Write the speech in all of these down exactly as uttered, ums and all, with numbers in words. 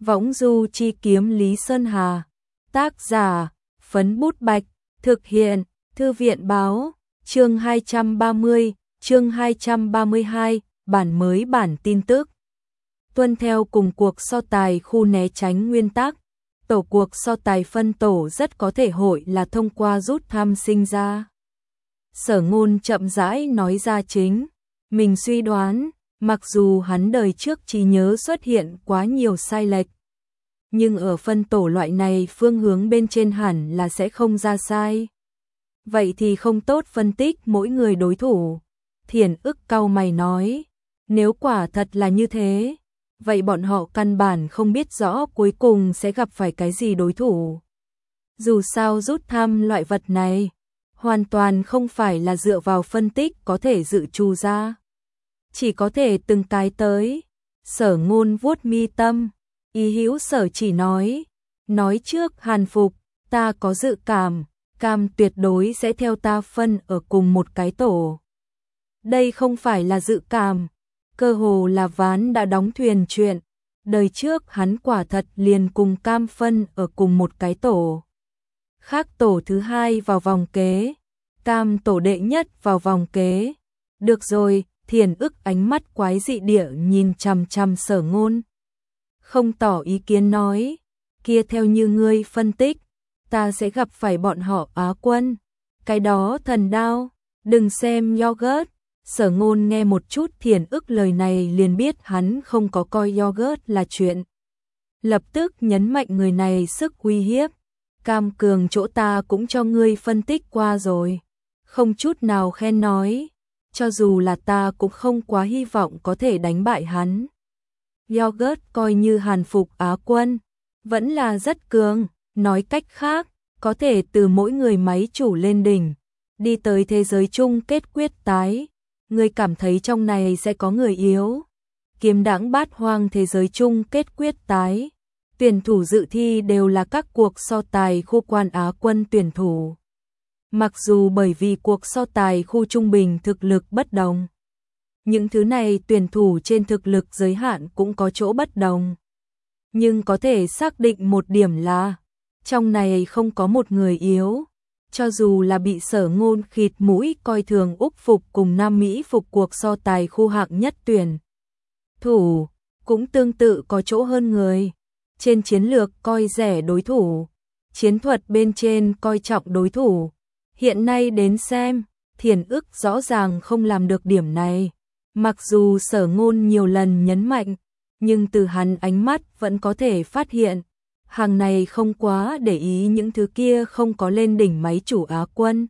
Võng du chi kiếm Lý Sơn Hà. Tác giả, Phấn Bút Bạch. Thực hiện, Thư viện báo. Chương hai trăm ba mươi, chương hai trăm ba mươi hai, bản mới bản tin tức. Tuân theo cùng cuộc so tài khu né tránh nguyên tắc, tổ cuộc so tài phân tổ rất có thể hội là thông qua rút thăm sinh ra. Sở Ngôn chậm rãi nói ra chính mình suy đoán, mặc dù hắn đời trước trí nhớ xuất hiện quá nhiều sai lệch, nhưng ở phân tổ loại này phương hướng bên trên hẳn là sẽ không ra sai. Vậy thì không tốt phân tích mỗi người đối thủ. Thiền ức cau mày nói, nếu quả thật là như thế, vậy bọn họ căn bản không biết rõ cuối cùng sẽ gặp phải cái gì đối thủ. Dù sao rút thăm loại vật này, hoàn toàn không phải là dựa vào phân tích có thể dự trù ra. Chỉ có thể từng cái tới. Sở Ngôn vuốt mi tâm, ý hữu sở chỉ nói, nói trước Hàn Phục, ta có dự cảm, Cam tuyệt đối sẽ theo ta phân ở cùng một cái tổ. Đây không phải là dự cảm, cơ hồ là ván đã đóng thuyền chuyện. Đời trước hắn quả thật liền cùng Cam phân ở cùng một cái tổ. Khác tổ thứ hai vào vòng kế, Cam tổ đệ nhất vào vòng kế. Được rồi, Thiền ức ánh mắt quái dị địa nhìn chằm chằm Sở Ngôn. Không tỏ ý kiến nói, kia theo như ngươi phân tích, ta sẽ gặp phải bọn họ Á quân. Cái đó thần đao, đừng xem yogurt. Sở Ngôn nghe một chút Thiền ức lời này liền biết hắn không có coi yogurt là chuyện. Lập tức nhấn mạnh người này sức uy hiếp. Cam cường chỗ ta cũng cho ngươi phân tích qua rồi. Không chút nào khen nói. Cho dù là ta cũng không quá hy vọng có thể đánh bại hắn. Yogurt coi như Hàn Phục Á quân, vẫn là rất cường. Nói cách khác, có thể từ mỗi người máy chủ lên đỉnh, đi tới thế giới chung kết quyết tái. Ngươi cảm thấy trong này sẽ có người yếu. Kiếm đãng bát hoang thế giới chung kết quyết tái. Tuyển thủ dự thi đều là các cuộc so tài khu quan Á quân tuyển thủ. Mặc dù bởi vì cuộc so tài khu trung bình thực lực bất đồng, những thứ này tuyển thủ trên thực lực giới hạn cũng có chỗ bất đồng. Nhưng có thể xác định một điểm là, trong này không có một người yếu. Cho dù là bị Sở Ngôn khịt mũi coi thường Úc Phục cùng Nam Mỹ Phục cuộc so tài khu hạng nhất tuyển thủ, cũng tương tự có chỗ hơn người. Trên chiến lược coi rẻ đối thủ, chiến thuật bên trên coi trọng đối thủ. Hiện nay đến xem, Thiền ức rõ ràng không làm được điểm này. Mặc dù Sở Ngôn nhiều lần nhấn mạnh, nhưng từ hắn ánh mắt vẫn có thể phát hiện, hàng này không quá để ý những thứ kia không có lên đỉnh máy chủ Á quân.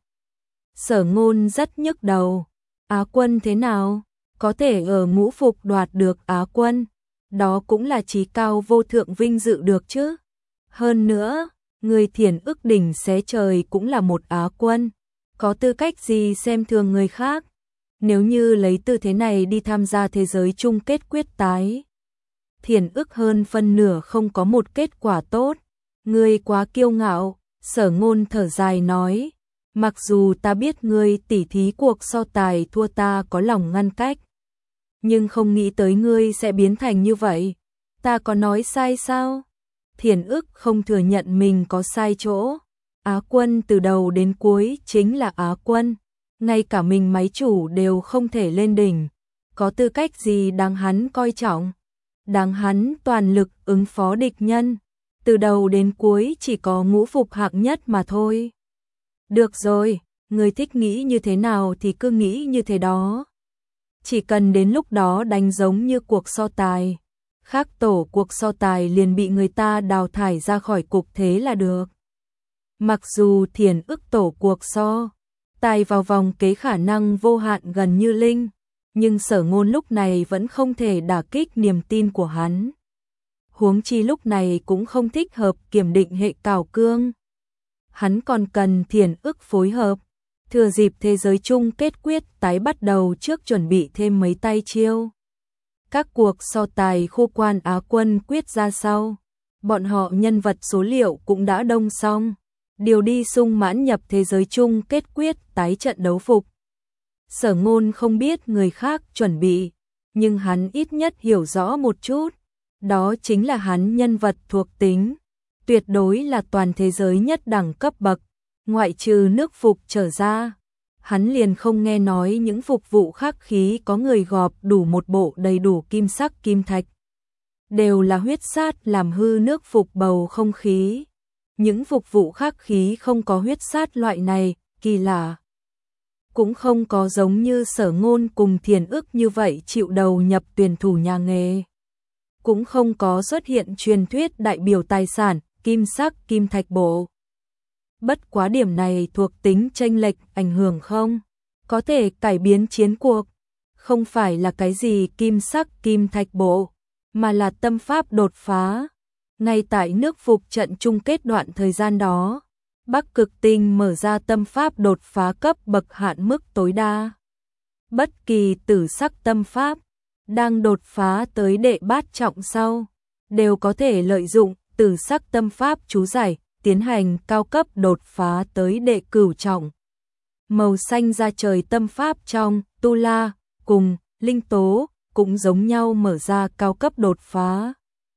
Sở Ngôn rất nhức đầu. Á quân thế nào? Có thể ở ngũ phục đoạt được Á quân, đó cũng là chí cao vô thượng vinh dự được chứ. Hơn nữa, người Thiền ức đỉnh xé trời cũng là một Á quân. Có tư cách gì xem thường người khác? Nếu như lấy tư thế này đi tham gia thế giới chung kết quyết tái, Thiền ức hơn phân nửa không có một kết quả tốt. Ngươi quá kiêu ngạo. Sở Ngôn thở dài nói, mặc dù ta biết ngươi tỉ thí cuộc so tài thua ta có lòng ngăn cách, nhưng không nghĩ tới ngươi sẽ biến thành như vậy. Ta có nói sai sao? Thiền ức không thừa nhận mình có sai chỗ. Á quân từ đầu đến cuối chính là Á quân, ngay cả mình máy chủ đều không thể lên đỉnh, có tư cách gì đáng hắn coi trọng? Đáng hắn toàn lực ứng phó địch nhân, từ đầu đến cuối chỉ có ngũ phục hạng nhất mà thôi. Được rồi, người thích nghĩ như thế nào thì cứ nghĩ như thế đó. Chỉ cần đến lúc đó đánh giống như cuộc so tài, khác tổ cuộc so tài liền bị người ta đào thải ra khỏi cục thế là được. Mặc dù Thiền ức tổ cuộc so tài vào vòng kế khả năng vô hạn gần như linh, nhưng Sở Ngôn lúc này vẫn không thể đả kích niềm tin của hắn. Huống chi lúc này cũng không thích hợp kiểm định hệ cào cương. Hắn còn cần Thiền ức phối hợp. Thừa dịp thế giới chung kết quyết tái bắt đầu trước chuẩn bị thêm mấy tay chiêu. Các cuộc so tài khu quan Á quân quyết ra sau, bọn họ nhân vật số liệu cũng đã đông xong. Điều đi sung mãn nhập thế giới chung kết quyết tái trận đấu phục. Sở Ngôn không biết người khác chuẩn bị, nhưng hắn ít nhất hiểu rõ một chút. Đó chính là hắn nhân vật thuộc tính, tuyệt đối là toàn thế giới nhất đẳng cấp bậc, ngoại trừ nước phục trở ra. Hắn liền không nghe nói những phục vụ khắc khí có người gọp đủ một bộ đầy đủ kim sắc kim thạch. Đều là huyết sát làm hư nước phục bầu không khí. Những phục vụ khắc khí không có huyết sát loại này, kỳ lạ. Cũng không có giống như Sở Ngôn cùng Thiền Ức như vậy chịu đầu nhập tuyển thủ nhà nghề. Cũng không có xuất hiện truyền thuyết đại biểu tài sản, kim sắc kim thạch bộ. Bất quá điểm này thuộc tính chênh lệch ảnh hưởng không? Có thể cải biến chiến cuộc. Không phải là cái gì kim sắc kim thạch bộ, mà là tâm pháp đột phá. Ngay tại nước phục trận chung kết đoạn thời gian đó, Bắc Cực Tinh mở ra tâm pháp đột phá cấp bậc hạn mức tối đa. Bất kỳ tử sắc tâm pháp đang đột phá tới đệ bát trọng sau, đều có thể lợi dụng tử sắc tâm pháp chú giải, tiến hành cao cấp đột phá tới đệ cửu trọng. Màu xanh da trời tâm pháp trong Tu La cùng Linh Tố cũng giống nhau mở ra cao cấp đột phá.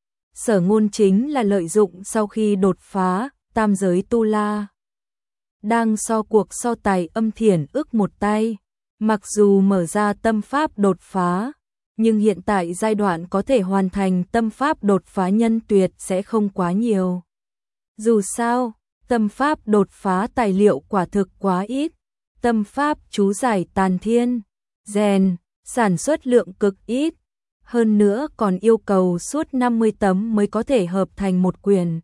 Sở Ngôn chính là lợi dụng sau khi đột phá tam giới Tu La. Đang so cuộc so tài âm Thiền Ức một tay, mặc dù mở ra tâm pháp đột phá, nhưng hiện tại giai đoạn có thể hoàn thành tâm pháp đột phá nhân tuyệt sẽ không quá nhiều. Dù sao, tâm pháp đột phá tài liệu quả thực quá ít, tâm pháp chú giải tàn thiên, rèn, sản xuất lượng cực ít, hơn nữa còn yêu cầu suốt năm mươi tấm mới có thể hợp thành một quyển.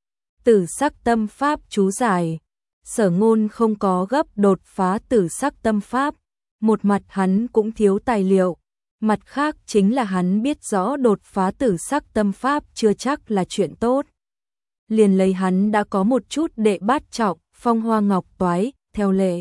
Tử sắc tâm pháp chú giải, Sở Ngôn không có gấp đột phá tử sắc tâm pháp, một mặt hắn cũng thiếu tài liệu, mặt khác chính là hắn biết rõ đột phá tử sắc tâm pháp chưa chắc là chuyện tốt. Liền lấy hắn đã có một chút đệ bát trọng, phong hoa ngọc toái, theo lệ.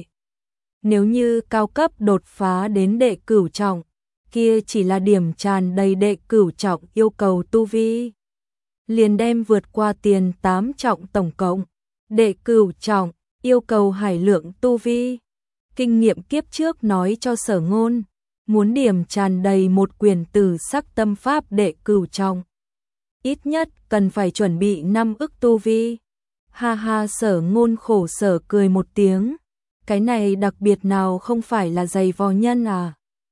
Nếu như cao cấp đột phá đến đệ cửu trọng, kia chỉ là điểm tràn đầy đệ cửu trọng yêu cầu tu vi. Liền đem vượt qua tiền tám trọng tổng cộng, đệ cửu trọng, yêu cầu hải lượng tu vi. Kinh nghiệm kiếp trước nói cho Sở Ngôn, muốn điểm tràn đầy một quyển tử sắc tâm pháp đệ cửu trọng, ít nhất cần phải chuẩn bị năm ức tu vi. Ha ha, Sở Ngôn khổ sở cười một tiếng, cái này đặc biệt nào không phải là dày vò nhân à.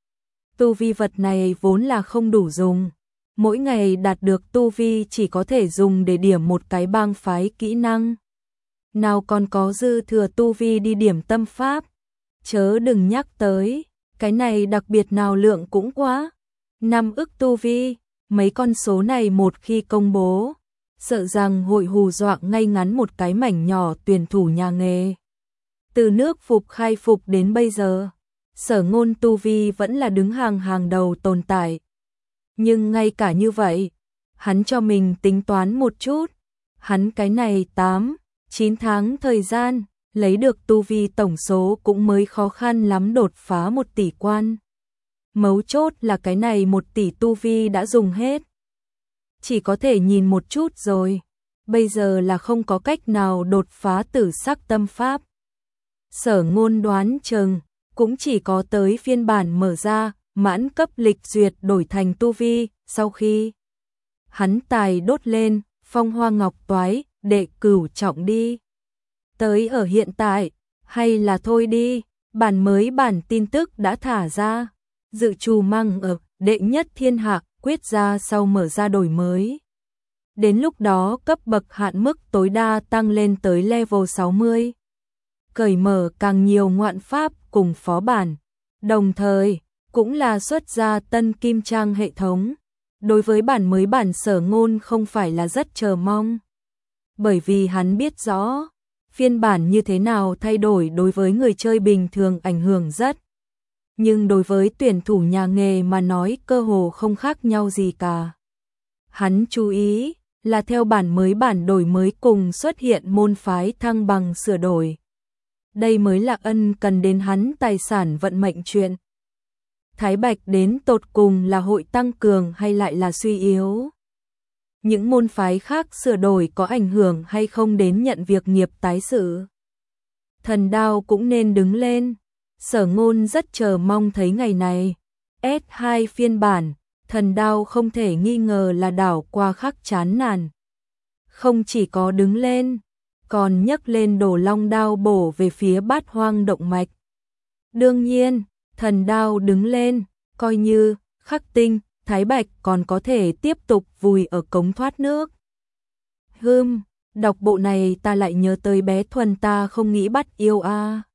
Tu vi vật này vốn là không đủ dùng, mỗi ngày đạt được tu vi chỉ có thể dùng để điểm một cái bang phái kỹ năng. Nào còn có dư thừa tu vi đi điểm tâm pháp, chớ đừng nhắc tới, cái này đặc biệt nào lượng cũng quá. Năm ức tu vi, mấy con số này một khi công bố, sợ rằng hội hù dọa ngay ngắn một cái mảnh nhỏ tuyển thủ nhà nghề. Từ nước phục khai phục đến bây giờ, Sở Ngôn tu vi vẫn là đứng hàng hàng đầu tồn tại. Nhưng ngay cả như vậy, hắn cho mình tính toán một chút, hắn cái này tám, chín tháng thời gian, lấy được tu vi tổng số cũng mới khó khăn lắm đột phá một tỷ quan. Mấu chốt là cái này một tỷ tu vi đã dùng hết. Chỉ có thể nhìn một chút rồi, bây giờ là không có cách nào đột phá tử sắc tâm pháp. Sở Ngôn đoán chừng cũng chỉ có tới phiên bản mở ra, mãn cấp lịch duyệt đổi thành tu vi, sau khi hắn tài đốt lên, phong hoa ngọc toái, đệ cửu trọng đi. Tới ở hiện tại, hay là thôi đi, bản mới bản tin tức đã thả ra, dự trù mang ở đệ nhất thiên hạ quyết ra sau mở ra đổi mới. Đến lúc đó cấp bậc hạn mức tối đa tăng lên tới level sáu mươi. Cởi mở càng nhiều ngoạn pháp cùng phó bản, đồng thời cũng là xuất ra tân kim trang hệ thống. Đối với bản mới bản Sở Ngôn không phải là rất chờ mong, bởi vì hắn biết rõ phiên bản như thế nào thay đổi đối với người chơi bình thường ảnh hưởng rất. Nhưng đối với tuyển thủ nhà nghề mà nói cơ hồ không khác nhau gì cả. Hắn chú ý là theo bản mới bản đổi mới cùng xuất hiện môn phái thăng bằng sửa đổi. Đây mới là ân cần đến hắn tài sản vận mệnh chuyện. Thái Bạch đến tột cùng là hội tăng cường hay lại là suy yếu? Những môn phái khác sửa đổi có ảnh hưởng hay không đến nhận việc nghiệp tái sự? Thần đao cũng nên đứng lên. Sở Ngôn rất chờ mong thấy ngày này. S hai phiên bản, thần đao không thể nghi ngờ là đảo qua khắc chán nản. Không chỉ có đứng lên, còn nhấc lên Đồ Long đao bổ về phía Bát Hoang động mạch. Đương nhiên, thần đao đứng lên, coi như Khắc Tinh, Thái Bạch còn có thể tiếp tục vùi ở cống thoát nước. Hừm, đọc bộ này ta lại nhớ tới bé Thuần ta không nghĩ bắt yêu a. À.